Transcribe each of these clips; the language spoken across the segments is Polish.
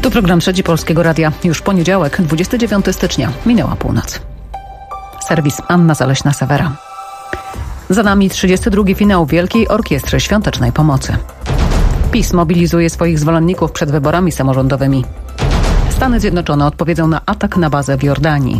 Tu program Trzeci Polskiego Radia. Już poniedziałek, 29 stycznia. Minęła północ. Serwis Anna Zaleśna-Sewera. Za nami 32. finał Wielkiej Orkiestry Świątecznej Pomocy. PiS mobilizuje swoich zwolenników przed wyborami samorządowymi. Stany Zjednoczone odpowiedzą na atak na bazę w Jordanii.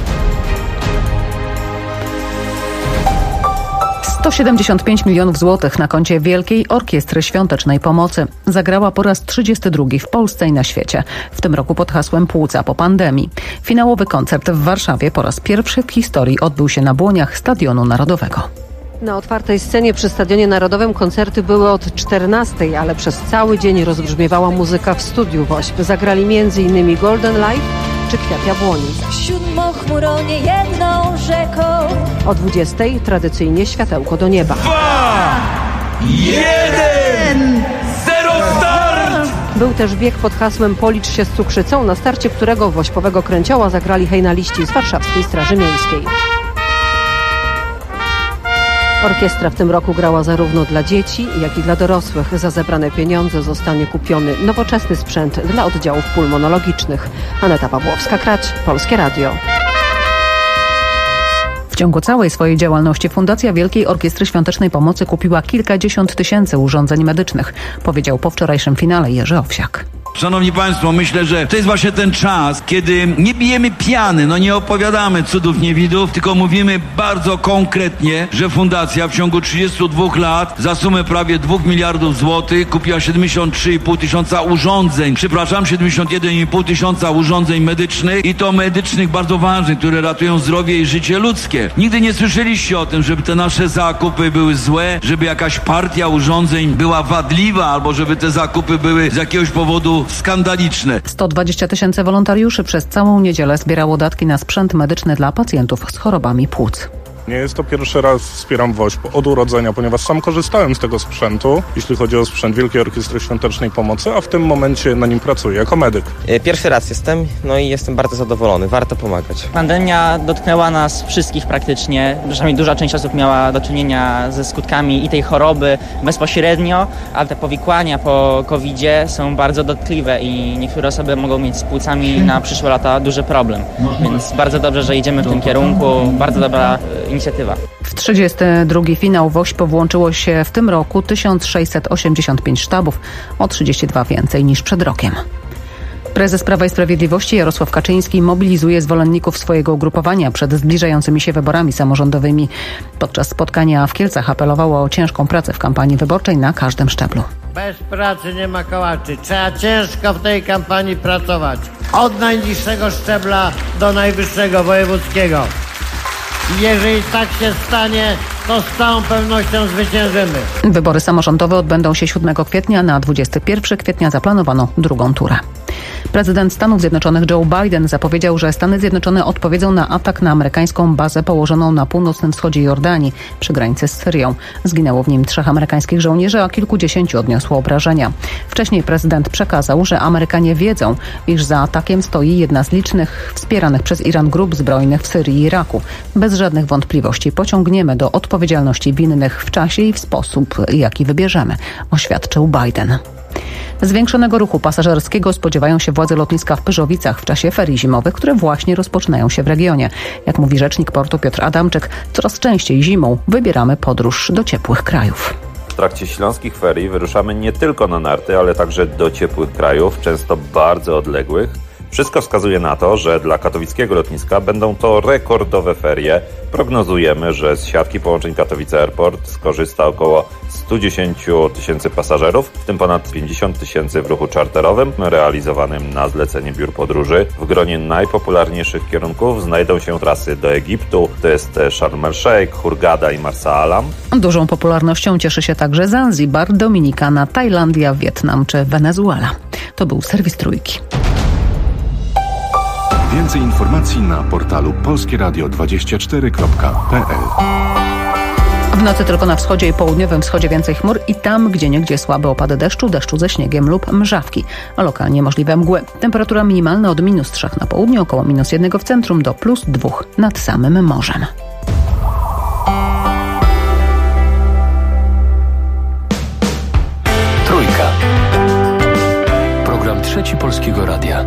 175 milionów złotych na koncie Wielkiej Orkiestry Świątecznej Pomocy. Zagrała po raz 32 w Polsce i na świecie. W tym roku pod hasłem Płuca po pandemii. Finałowy koncert w Warszawie po raz pierwszy w historii odbył się na błoniach Stadionu Narodowego. Na otwartej scenie przy Stadionie Narodowym koncerty były od 14, ale przez cały dzień rozbrzmiewała muzyka w studiu WOŚP. Zagrali m.in. Golden Life czy Kwiat Jabłoni. Siódmochmuronie jedną rzeką. O 20 tradycyjnie Światełko do nieba. 2, 1, 0 start! Był też bieg pod hasłem Policz się z cukrzycą, na starcie którego wośpowego kręcioła zagrali hejnaliści z Warszawskiej Straży Miejskiej. Orkiestra w tym roku grała zarówno dla dzieci, jak i dla dorosłych. Za zebrane pieniądze zostanie kupiony nowoczesny sprzęt dla oddziałów pulmonologicznych. Aneta Pawłowska-Krać, Polskie Radio. W ciągu całej swojej działalności Fundacja Wielkiej Orkiestry Świątecznej Pomocy kupiła kilkadziesiąt tysięcy urządzeń medycznych, powiedział po wczorajszym finale Jerzy Owsiak. Szanowni Państwo, myślę, że to jest właśnie ten czas, kiedy nie bijemy piany, nie opowiadamy cudów niewidów, tylko mówimy bardzo konkretnie, że Fundacja w ciągu 32 lat za sumę prawie 2 miliardów złotych kupiła 73,5 tysiąca urządzeń, 71,5 tysiąca urządzeń medycznych i to medycznych bardzo ważnych, które ratują zdrowie i życie ludzkie. Nigdy nie słyszeliście o tym, żeby te nasze zakupy były złe, żeby jakaś partia urządzeń była wadliwa albo żeby te zakupy były z jakiegoś powodu skandaliczne. 120 tysięcy wolontariuszy przez całą niedzielę zbierało datki na sprzęt medyczny dla pacjentów z chorobami płuc. Nie jest to pierwszy raz wspieram WOŚP od urodzenia, ponieważ sam korzystałem z tego sprzętu, jeśli chodzi o sprzęt Wielkiej Orkiestry Świątecznej Pomocy, a w tym momencie na nim pracuję jako medyk. Pierwszy raz jestem, i jestem bardzo zadowolony. Warto pomagać. Pandemia dotknęła nas wszystkich praktycznie. Przynajmniej duża część osób miała do czynienia ze skutkami i tej choroby bezpośrednio, ale te powikłania po COVID-zie są bardzo dotkliwe i niektóre osoby mogą mieć z płucami na przyszłe lata duży problem. Więc bardzo dobrze, że idziemy w tym kierunku. Bardzo dobra inicjatywa. W 32. finał WOŚP włączyło się w tym roku 1685 sztabów, o 32 więcej niż przed rokiem. Prezes Prawa i Sprawiedliwości Jarosław Kaczyński mobilizuje zwolenników swojego ugrupowania przed zbliżającymi się wyborami samorządowymi. Podczas spotkania w Kielcach apelowało o ciężką pracę w kampanii wyborczej na każdym szczeblu. Bez pracy nie ma kołaczy. Trzeba ciężko w tej kampanii pracować. Od najniższego szczebla do najwyższego wojewódzkiego. Jeżeli tak się stanie, to z całą pewnością zwyciężymy. Wybory samorządowe odbędą się 7 kwietnia. Na 21 kwietnia zaplanowano drugą turę. Prezydent Stanów Zjednoczonych Joe Biden zapowiedział, że Stany Zjednoczone odpowiedzą na atak na amerykańską bazę położoną na północnym wschodzie Jordanii przy granicy z Syrią. Zginęło w nim 3 amerykańskich żołnierzy, a kilkudziesięciu odniosło obrażenia. Wcześniej prezydent przekazał, że Amerykanie wiedzą, iż za atakiem stoi jedna z licznych wspieranych przez Iran grup zbrojnych w Syrii i Iraku. Bez żadnych wątpliwości pociągniemy do odpowiedzialności winnych w czasie i w sposób, jaki wybierzemy, oświadczył Biden. Zwiększonego ruchu pasażerskiego spodziewają się władze lotniska w Pyrzowicach w czasie ferii zimowych, które właśnie rozpoczynają się w regionie. Jak mówi rzecznik portu Piotr Adamczyk, coraz częściej zimą wybieramy podróż do ciepłych krajów. W trakcie śląskich ferii wyruszamy nie tylko na narty, ale także do ciepłych krajów, często bardzo odległych. Wszystko wskazuje na to, że dla katowickiego lotniska będą to rekordowe ferie. Prognozujemy, że z siatki połączeń Katowice Airport skorzysta około 110 tysięcy pasażerów, w tym ponad 50 tysięcy w ruchu czarterowym realizowanym na zlecenie biur podróży. W gronie najpopularniejszych kierunków znajdą się trasy do Egiptu, to jest Sharm el-Sheikh, Hurghada i Marsa Alam. Dużą popularnością cieszy się także Zanzibar, Dominikana, Tajlandia, Wietnam czy Wenezuela. To był serwis Trójki. Więcej informacji na portalu polskieradio24.pl. W nocy tylko na wschodzie i południowym wschodzie więcej chmur i tam, gdzieniegdzie słabe opady deszczu ze śniegiem lub mrzawki. Lokalnie możliwe mgły. Temperatura minimalna od -3 na południu, około -1 w centrum do +2 nad samym morzem. Trójka. Program Trzeci Trzeci Polskiego Radia.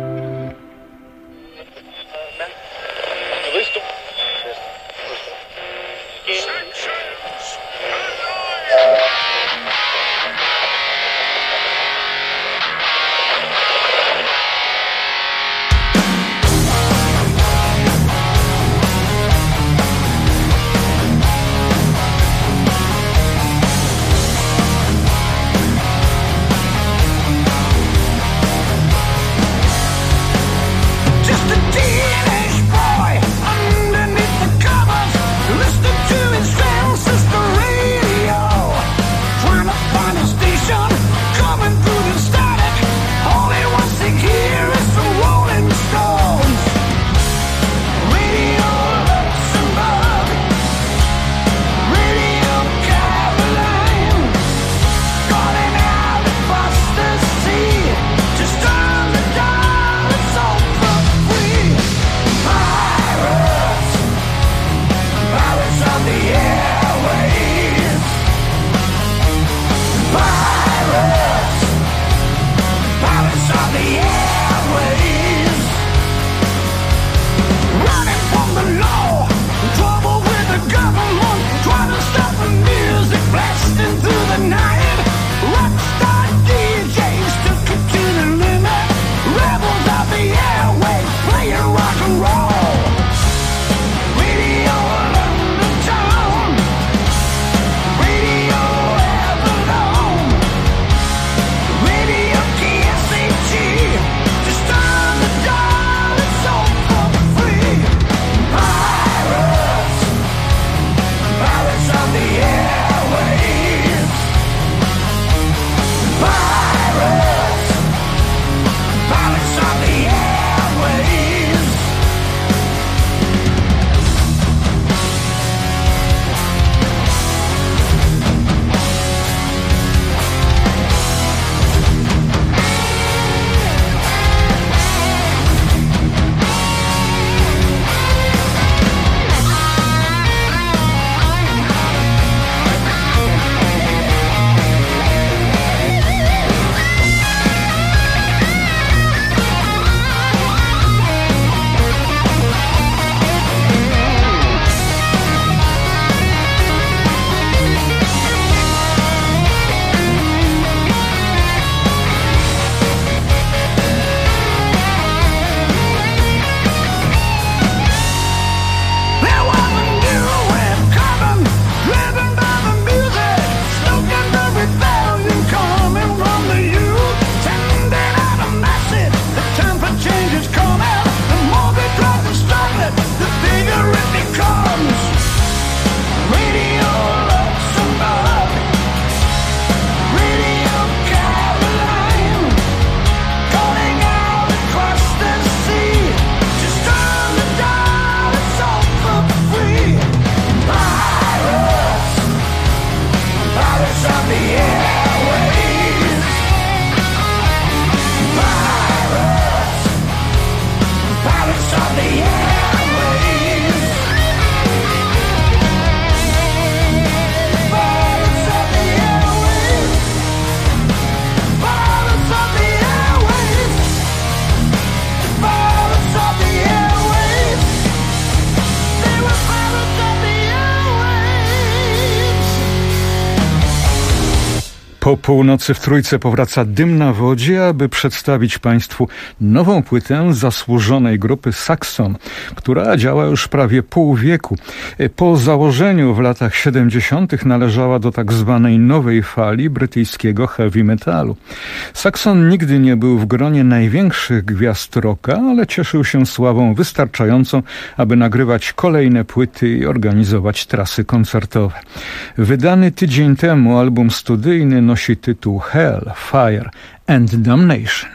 Po północy w Trójce powraca Dym na wodzie, aby przedstawić Państwu nową płytę zasłużonej grupy Saxon, która działa już prawie pół wieku. Po założeniu w latach 70. należała do tak zwanej nowej fali brytyjskiego heavy metalu. Saxon nigdy nie był w gronie największych gwiazd rocka, ale cieszył się sławą wystarczającą, aby nagrywać kolejne płyty i organizować trasy koncertowe. Wydany tydzień temu album studyjny nosi tytuł Hell, Fire and Damnation.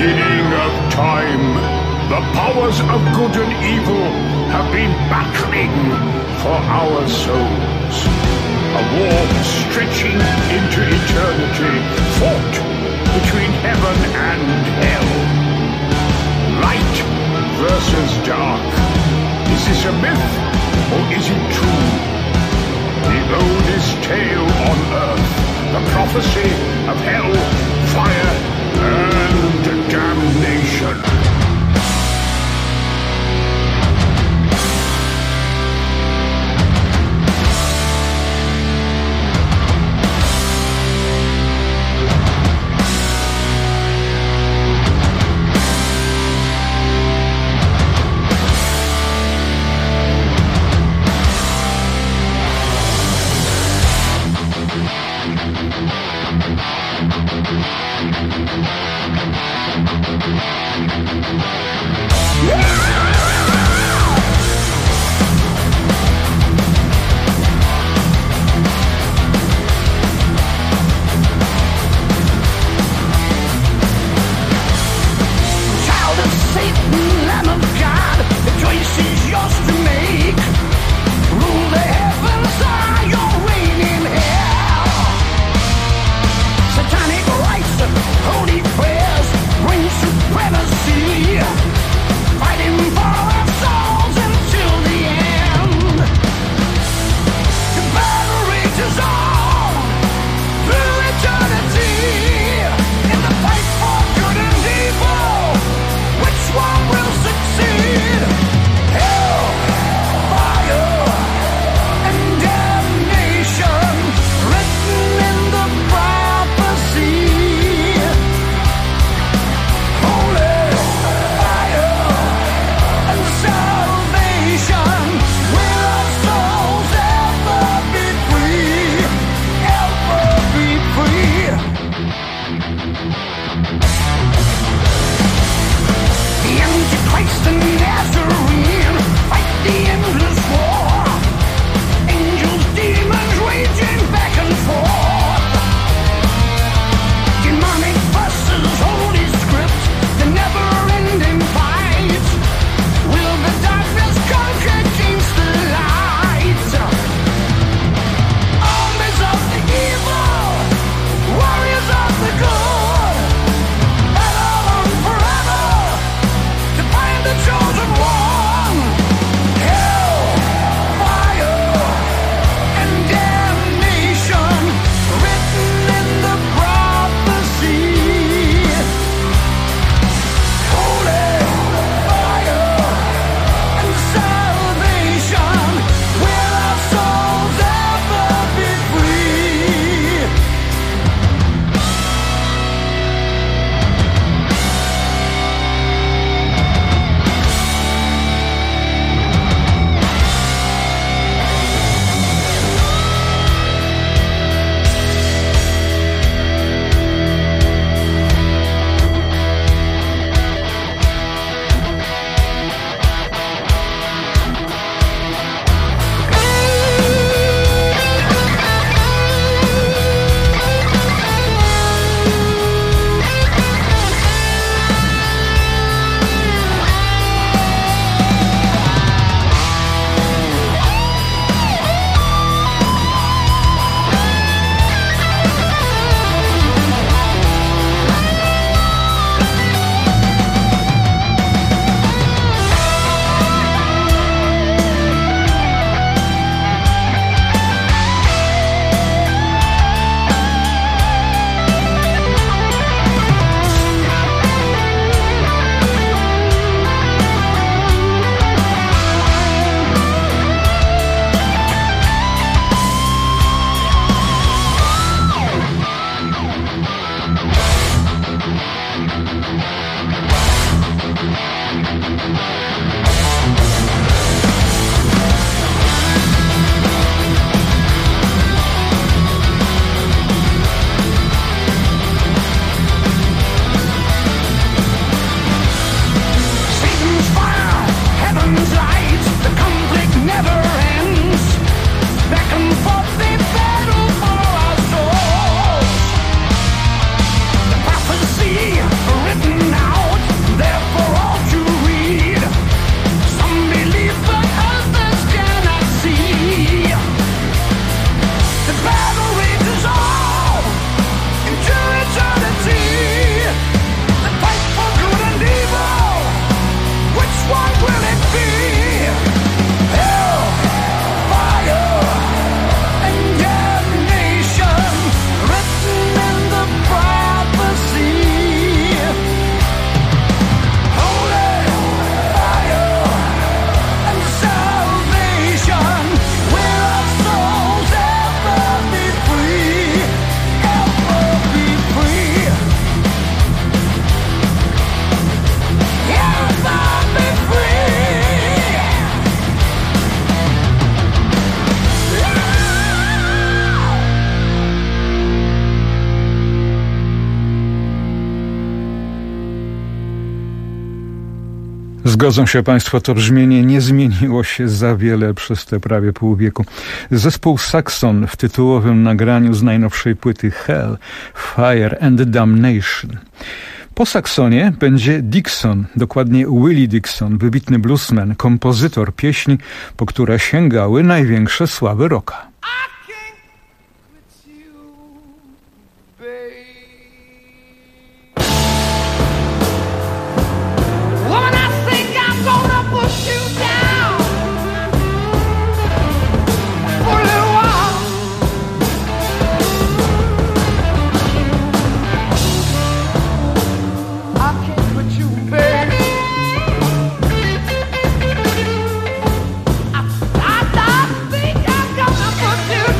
beginning of time, the powers of good and evil have been battling for our souls. A war stretching into eternity, fought between heaven and hell. Light versus dark. Is this a myth or is it true? The oldest tale on earth, the prophecy of hell, fire, and damnation. Zgodzą się państwo, to brzmienie nie zmieniło się za wiele przez te prawie pół wieku. Zespół Saxon w tytułowym nagraniu z najnowszej płyty Hell, Fire and Damnation. Po Saxonie będzie Dixon, dokładnie Willie Dixon, wybitny bluesman, kompozytor pieśni, po które sięgały największe sławy rocka. Think I'm gonna put you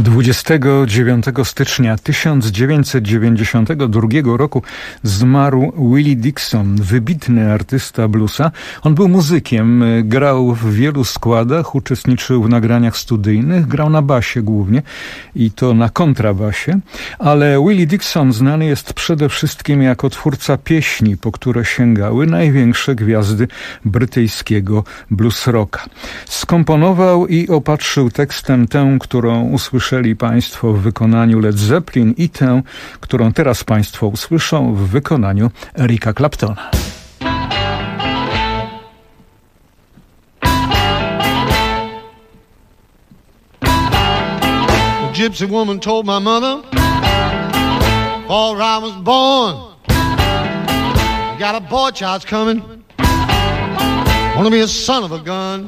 29 stycznia 1992 roku zmarł Willie Dixon, wybitny artysta bluesa. On był muzykiem, grał w wielu składach, uczestniczył w nagraniach studyjnych, grał na basie głównie i to na kontrabasie, ale Willie Dixon znany jest przede wszystkim jako twórca pieśni, po które sięgały największe gwiazdy brytyjskiego blues rocka. Skomponował i opatrzył tekstem tę, którą usłyszeli Państwo w wykonaniu Led Zeppelin i tę, którą teraz Państwo usłyszą w wykonaniu Erika Claptona. A gypsy woman told my mother before I was born, got a boy child's coming, wanna be a son of a gun,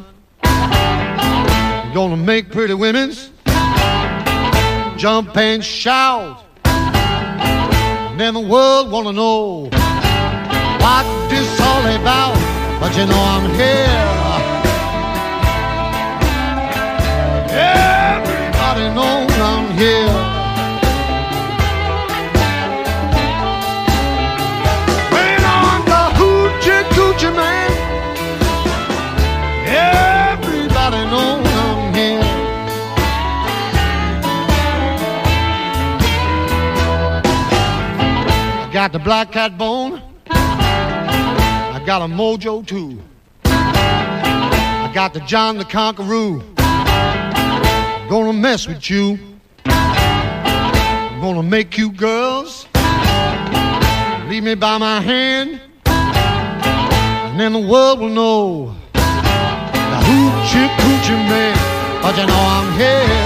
gonna make pretty women's jump and shout, and then the world wanna know what this all about. But you know I'm here. Everybody knows I'm here. When I'm the hoochie coochie man, everybody knows I'm here. Got the black cat bone, I got a mojo too. I got the John the Conqueror, gonna mess with you. I'm gonna make you girls leave me by my hand, and then the world will know the hoochie coochie man. But you know I'm here.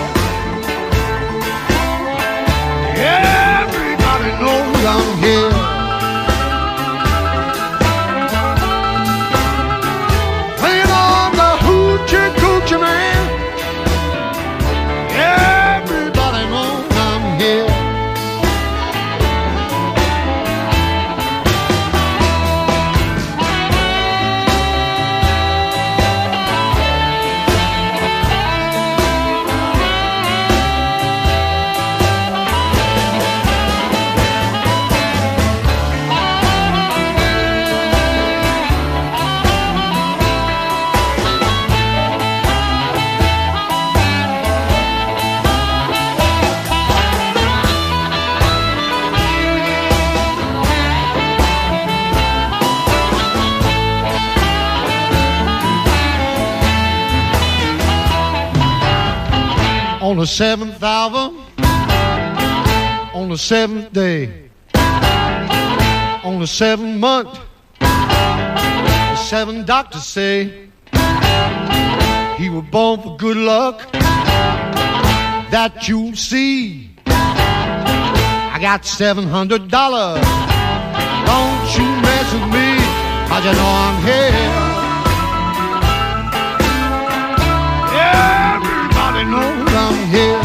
Everybody knows I'm here. Playing on the hoochie coochie man. Everybody knows I'm here. On the seventh hour, on the seventh day, on the seventh month, the seven doctors say he was born for good luck, that you'll see. I got $700, don't you mess with me, 'cause you know I'm here. Everybody knows I'm here.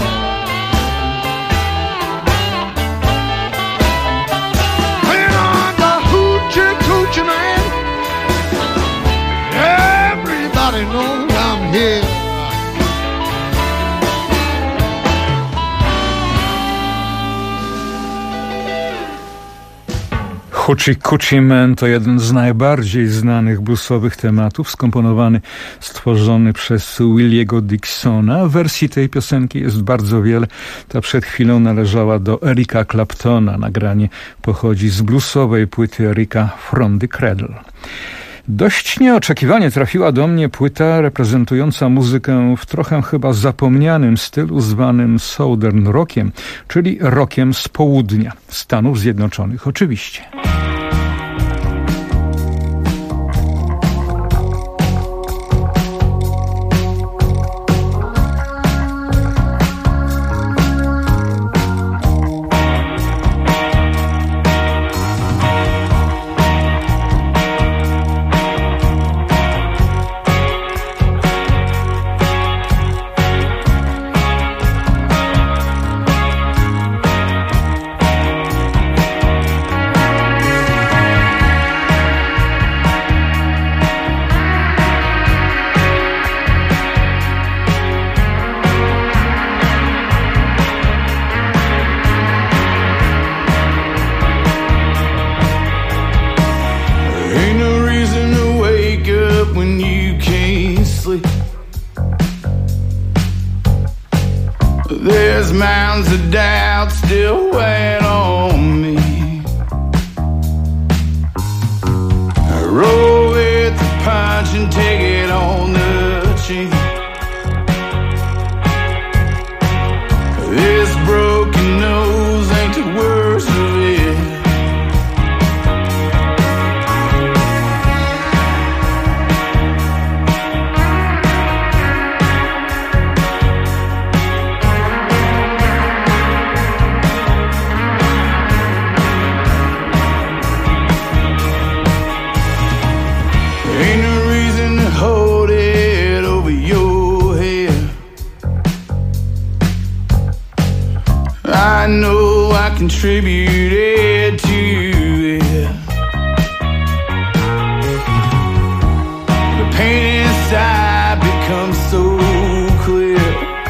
When I'm the hoochie coochie man, everybody knows I'm here. Hoochie Coochie Man to jeden z najbardziej znanych bluesowych tematów, skomponowany, stworzony przez Williego Dixona. Wersji tej piosenki jest bardzo wiele. Ta przed chwilą należała do Erika Claptona. Nagranie pochodzi z bluesowej płyty Erika From the Cradle. Dość nieoczekiwanie trafiła do mnie płyta reprezentująca muzykę w trochę chyba zapomnianym stylu zwanym Southern Rockiem, czyli rockiem z południa, Stanów Zjednoczonych oczywiście. There's mountains of doubt still weighing on me. I roll with the punch and take it on the chin. This broken nose ain't the worst of it. Ain't no reason to hold it over your head. I know I contributed to it. The pain inside becomes so clear.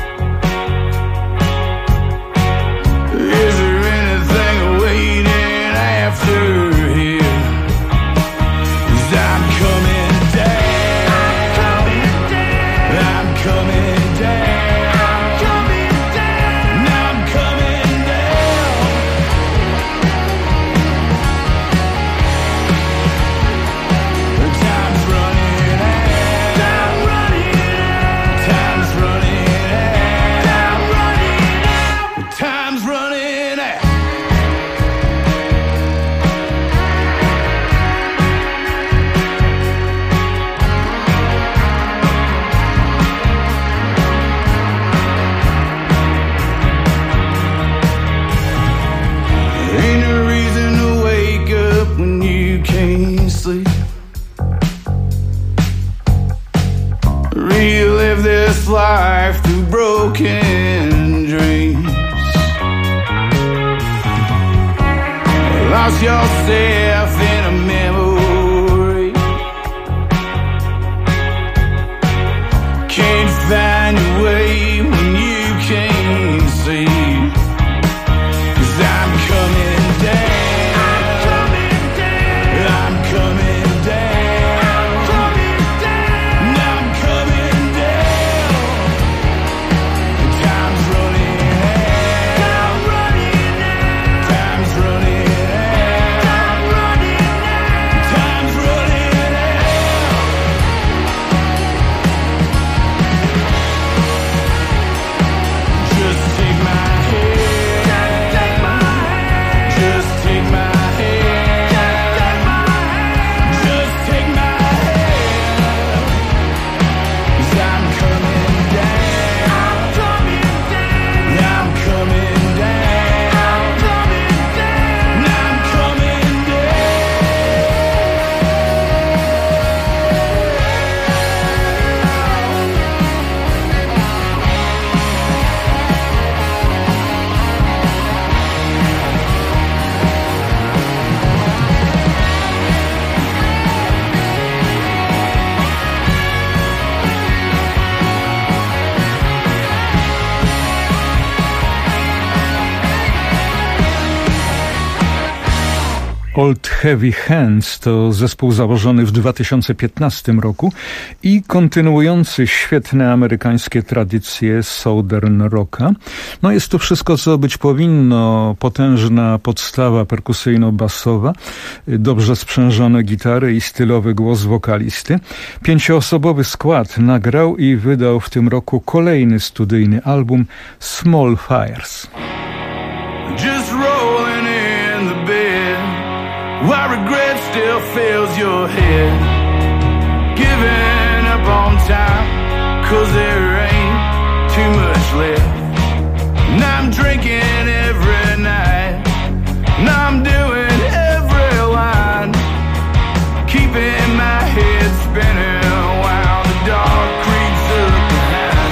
Is there anything waiting after here? 'Cause I'm coming down. I'm coming down. I'm coming down. I'm coming down. The time's running out. I'm running out. Time's running out. I'm running out. The time's running out. Ain't no reason to wake up when you can't sleep. Relive this life through broken dreams. Lost yourself in a memory. Can't find your way when you can't see. 'Cause I'm coming down. I'm coming down. I'm coming down. I'm coming down. I'm coming down. The time's running out. I'm running out. Time's running out. I'm running out. Time's running out. Just take my hand. Just take my hand. Just take my hand. Just take my hand. 'Cause I'm coming down. I'm coming down. I'm coming down. I'm coming down. I'm coming down. Old Heavy Hands to zespół założony w 2015 roku i kontynuujący świetne amerykańskie tradycje Southern Rocka. No jest to wszystko, co być powinno. Potężna podstawa perkusyjno-basowa, dobrze sprzężone gitary i stylowy głos wokalisty. 5-osobowy skład nagrał i wydał w tym roku kolejny studyjny album Small Fires. Just rolling in the bed, while regret still fills your head. Giving up on time, 'cause there ain't too much left. And I'm drinking every night, and I'm doing every line, keeping my head spinning while the dark creeps up behind.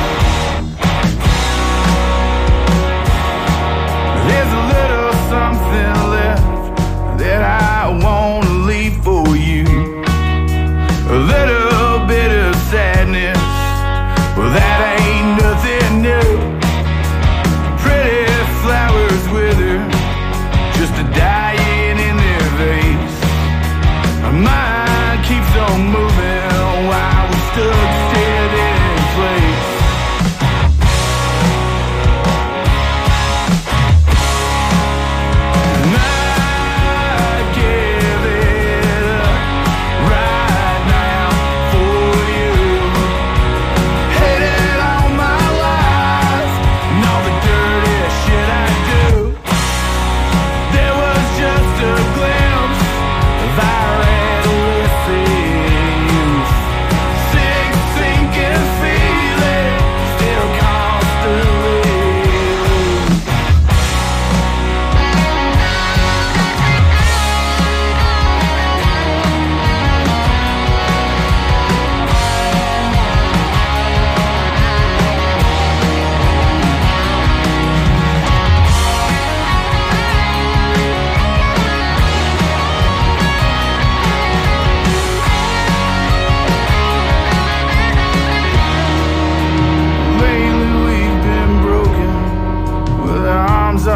There's a little something left that I want to leave for you. A little bit of sadness, well that ain't nothing new.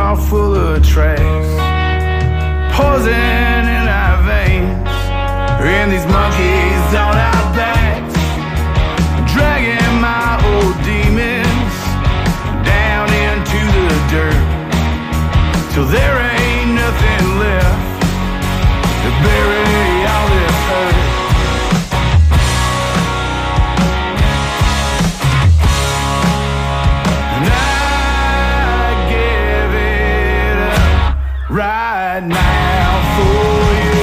are full of trace, poison in our veins, and these monkeys on our backs, dragging my old demons down into the dirt, till there ain't nothing left to bury all this hurt. And I give it up right now for you.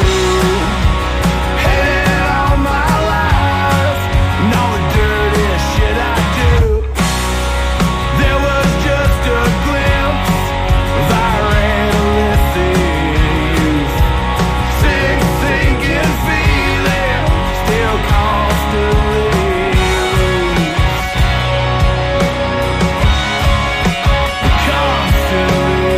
Hated all my life and all the dirty shit I do. There was just a glimpse of our adolescent youth. Sick, sinking feeling still constantly loose. Constantly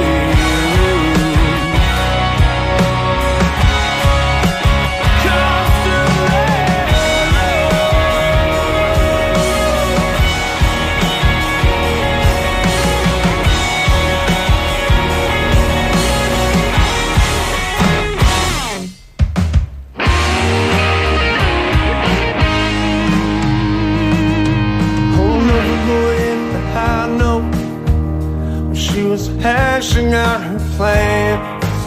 hashing out her plans.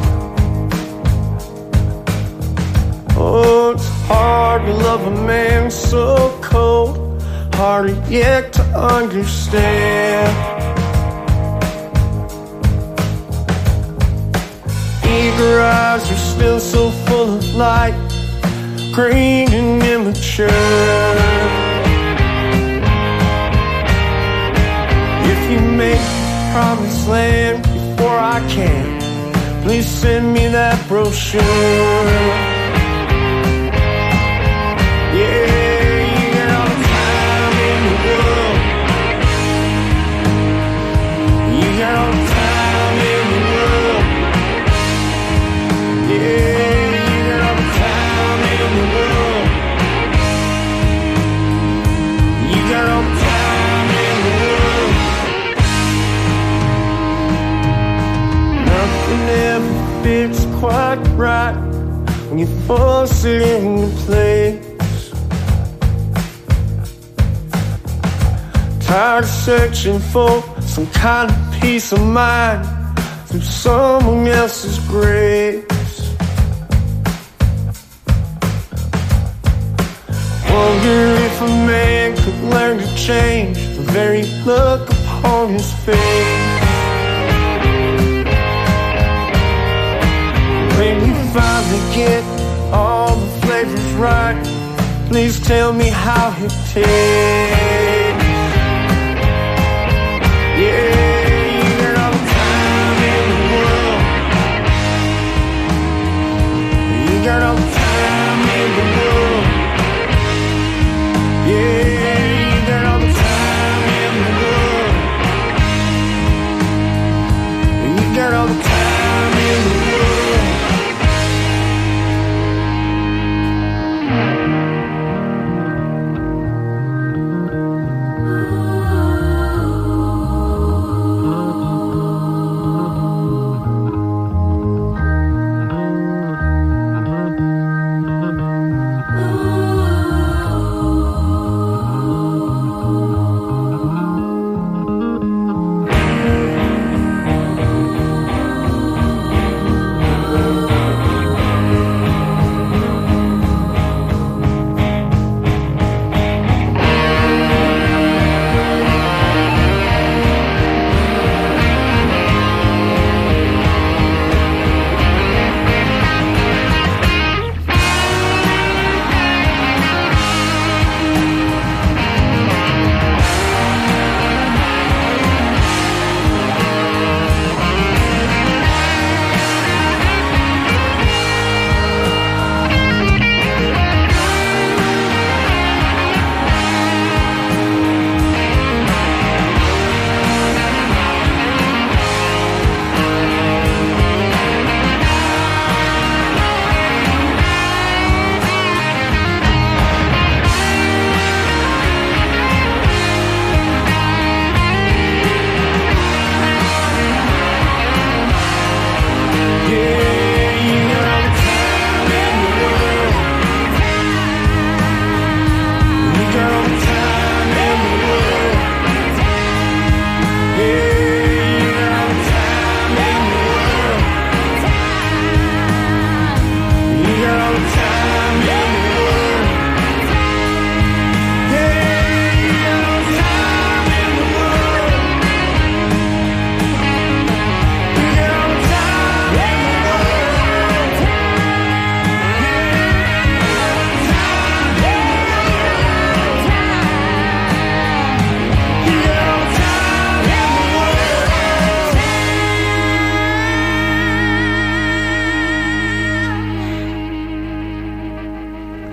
Oh, it's hard to love a man so cold, harder yet to understand. Eager eyes are still so full of light, green and immature. If you make promised land before I can, please send me that brochure. Yeah, you got all the time in the world. You got all the time in the world. Yeah, you got all the time in the world. You got all the time in the world. Nothing ever fits quite right when you force it into place. Tired of searching for some kind of peace of mind through someone else's grace. Wonder if a man could learn to change the very look upon his face. When you finally get all the flavors right, please tell me how it tastes. Yeah, you got all the time in the world. You got all the time in the world. Yeah, you got all the time in the world. You got all the time in the world.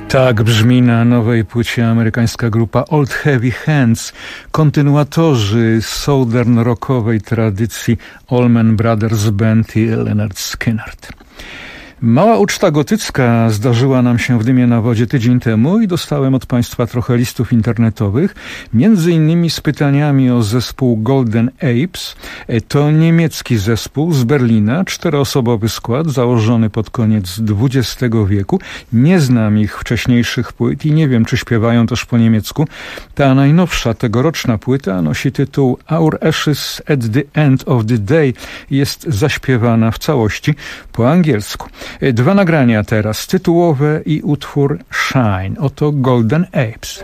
Tak brzmi na nowej płycie amerykańska grupa Old Heavy Hands, kontynuatorzy southern rockowej tradycji Allman Brothers Band i Lynyrd Skynyrd. Mała uczta gotycka zdarzyła nam się w Dymie na wodzie tydzień temu i dostałem od Państwa trochę listów internetowych, między innymi z pytaniami o zespół Golden Apes. To niemiecki zespół z Berlina, 4-osobowy skład założony pod koniec XX wieku. Nie znam ich wcześniejszych płyt i nie wiem, czy śpiewają też po niemiecku. Ta najnowsza, tegoroczna płyta nosi tytuł Our Ashes at the End of the Day. Jest zaśpiewana w całości po angielsku. 2 nagrania teraz, tytułowe i utwór Shine. Oto Golden Apes.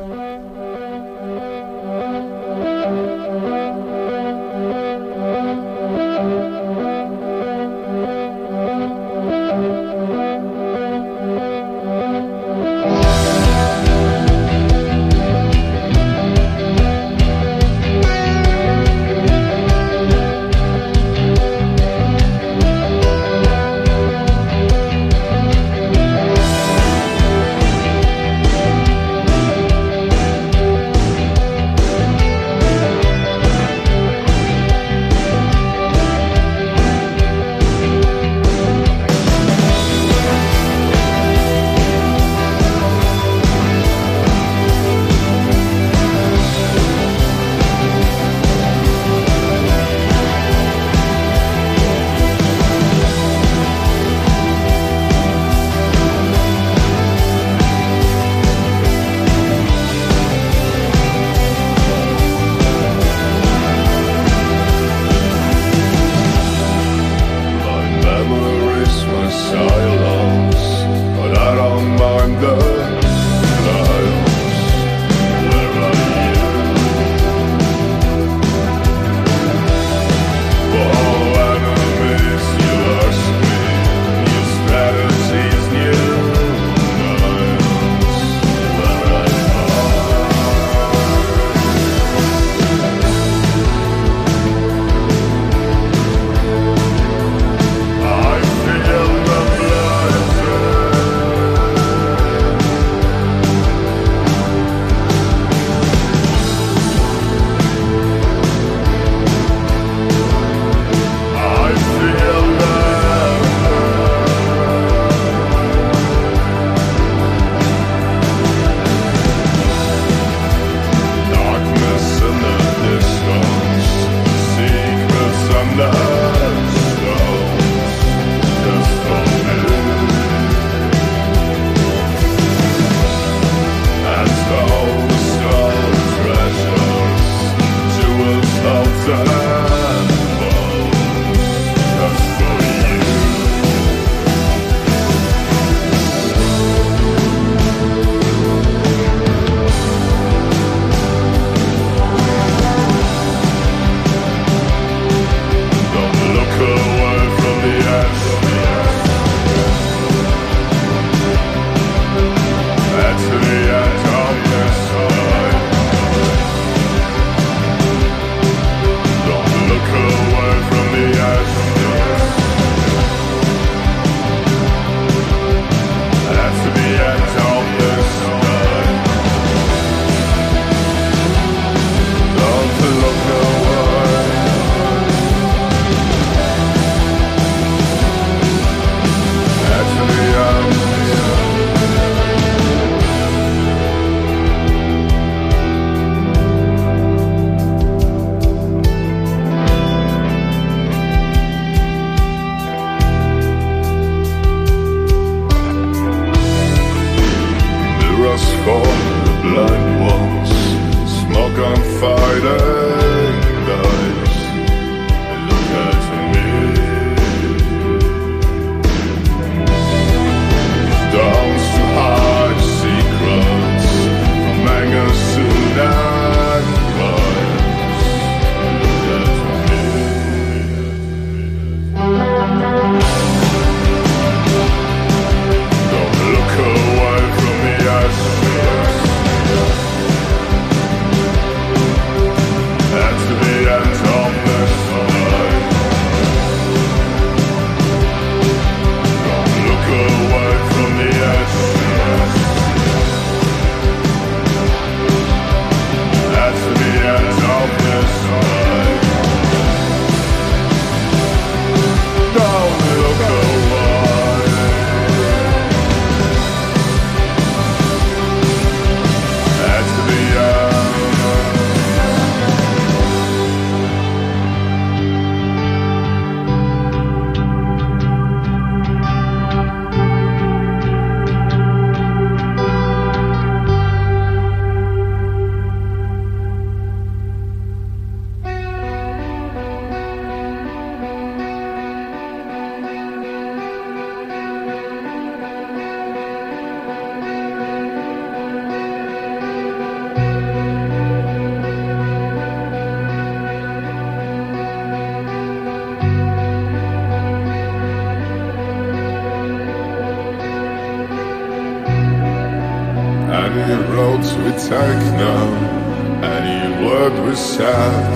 Any roads we take now, any word we said,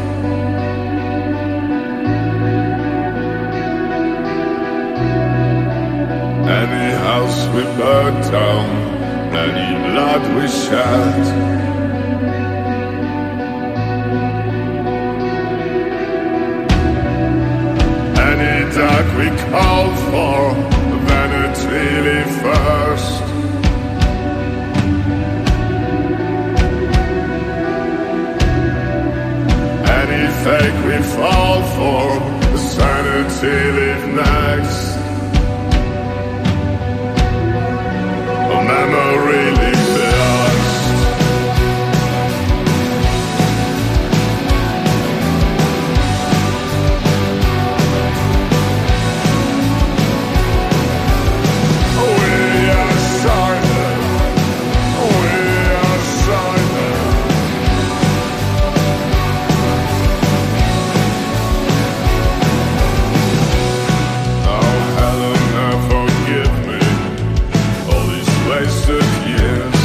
any house we burned down, any blood we shed, any dark we called for, vanity first. Any fake we fall for, sanity live next. A memory leave lost. We are silent. We are silent. Oh, Helena, forgive me all these wasted years.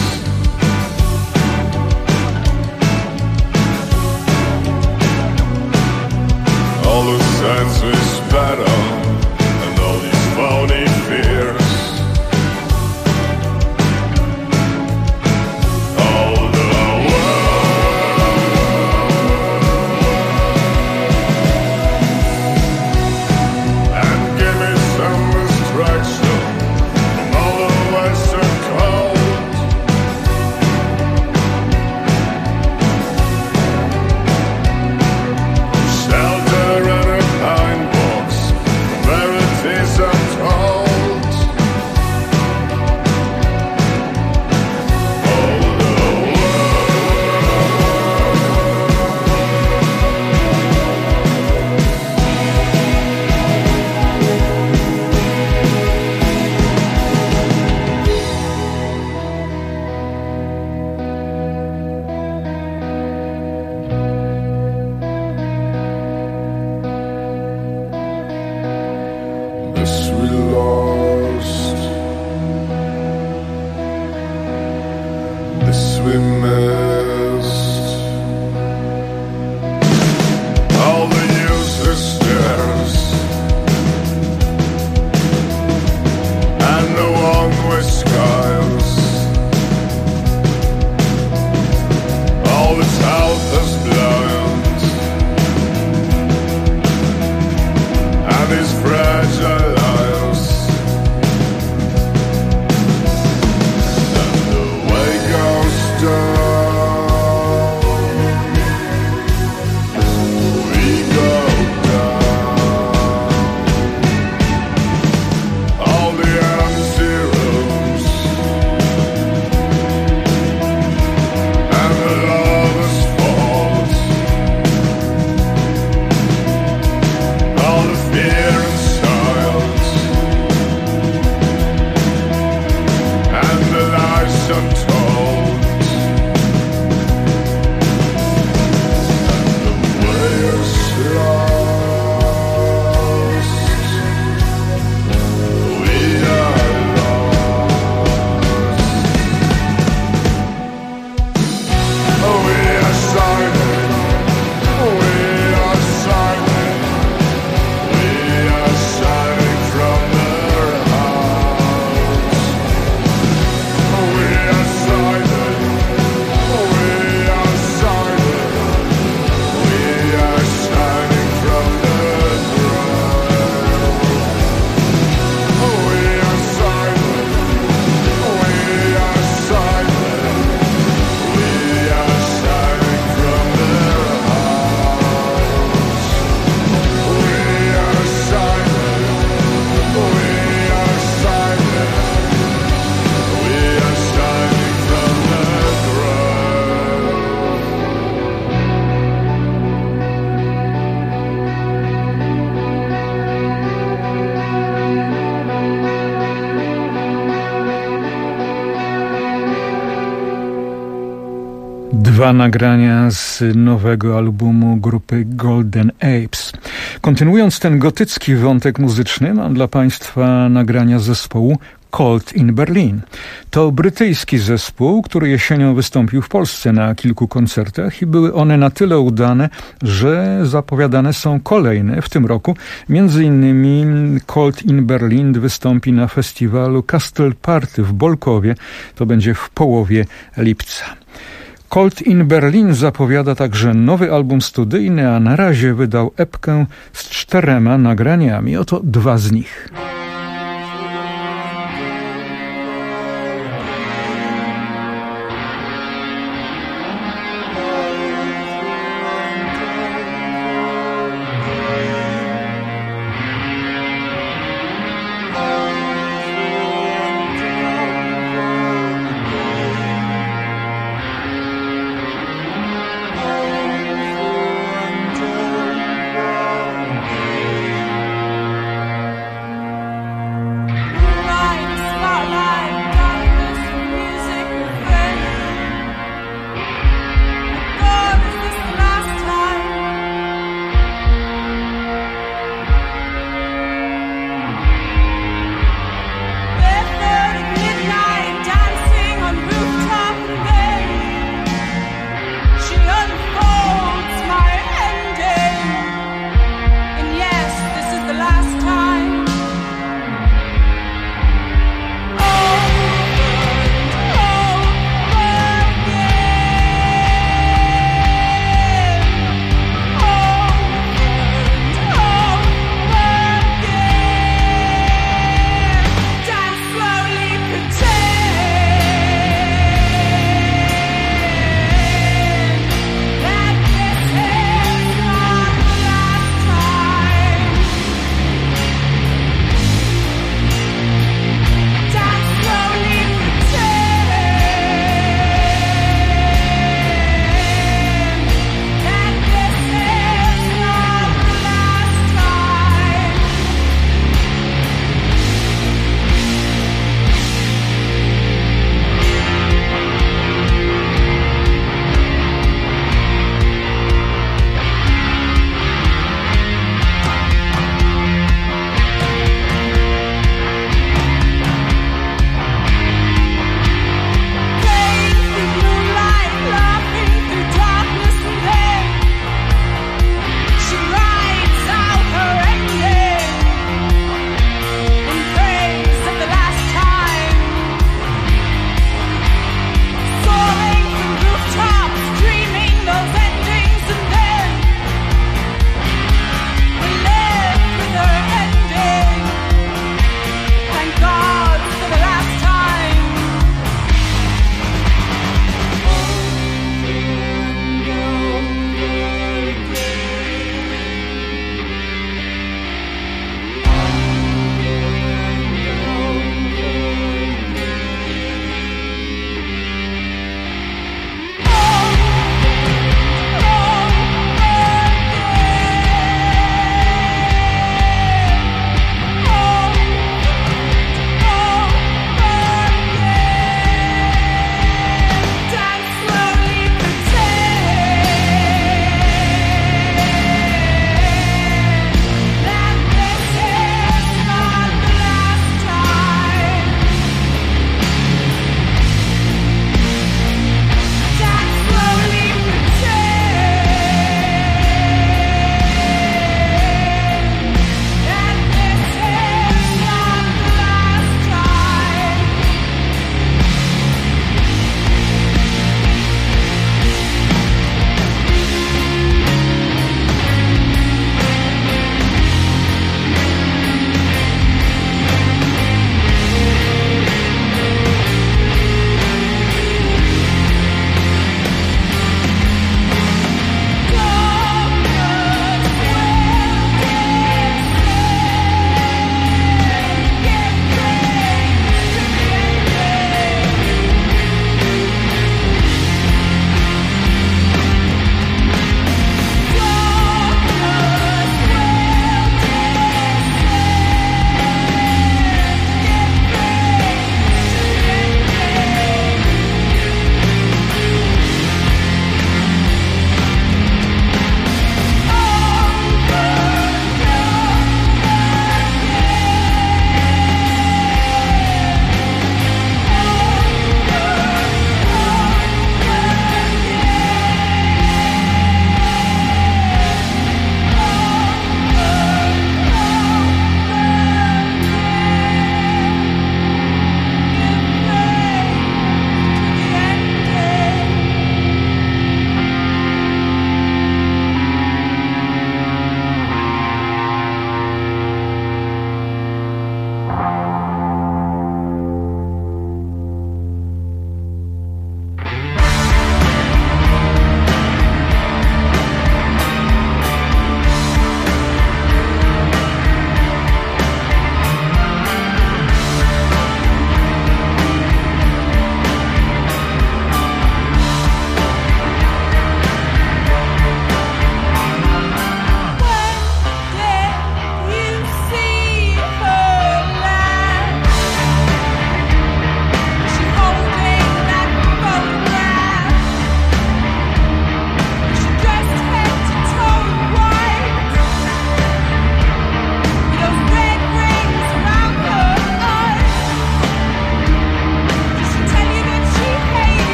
All the sense we spat on, and all these phony fears. All the world, and give me some distraction from all the western cold. Shelter and a pine box, verities untold. All the this we lost, this we missed. All the useless stairs and the one-way skies. All that's helpless blind and these fragile lives. And the way goes down, we go down. All the empty rooms and the lover's fault. All the fear inside and the lies untold. And the way is lost. We are lost. Oh, we are silent. We are silent. We are shining from their house. We are silent. We are silent. We are shining from the ground. We are silent. We are silent. We are shining from their house. We are silent. We are silent. We are shining from the ground. Dwa nagrania z nowego albumu grupy Golden Apes. Kontynuując ten gotycki wątek muzyczny, mam dla Państwa nagrania zespołu Cold in Berlin. To brytyjski zespół, który jesienią wystąpił w Polsce na kilku koncertach i były one na tyle udane, że zapowiadane są kolejne w tym roku. Między innymi Cold in Berlin wystąpi na festiwalu Castle Party w Bolkowie. To będzie w połowie lipca. Cold in Berlin zapowiada także nowy album studyjny, a na razie wydał epkę z 4 nagraniami. Oto 2 z nich.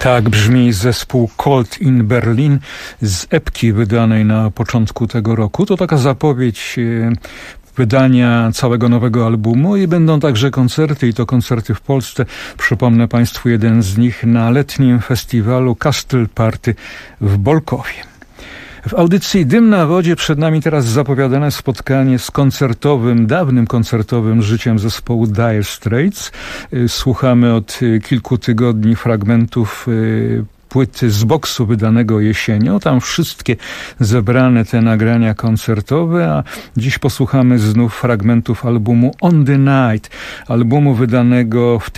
Tak brzmi zespół Cold in Berlin z epki wydanej na początku tego roku. To taka zapowiedź wydania całego nowego albumu i będą także koncerty, i to koncerty w Polsce. Przypomnę Państwu jeden z nich na letnim festiwalu Castle Party w Bolkowie. W audycji Dym na wodzie przed nami teraz zapowiadane spotkanie z dawnym koncertowym życiem zespołu Dire Straits. Słuchamy od kilku tygodni fragmentów płyty z boksu wydanego jesienią. Tam wszystkie zebrane te nagrania koncertowe, a dziś posłuchamy znów fragmentów albumu On the Night, albumu wydanego w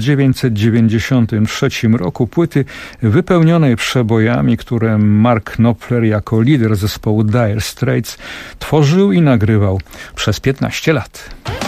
1993 roku, płyty wypełnionej przebojami, które Mark Knopfler jako lider zespołu Dire Straits tworzył i nagrywał przez 15 lat.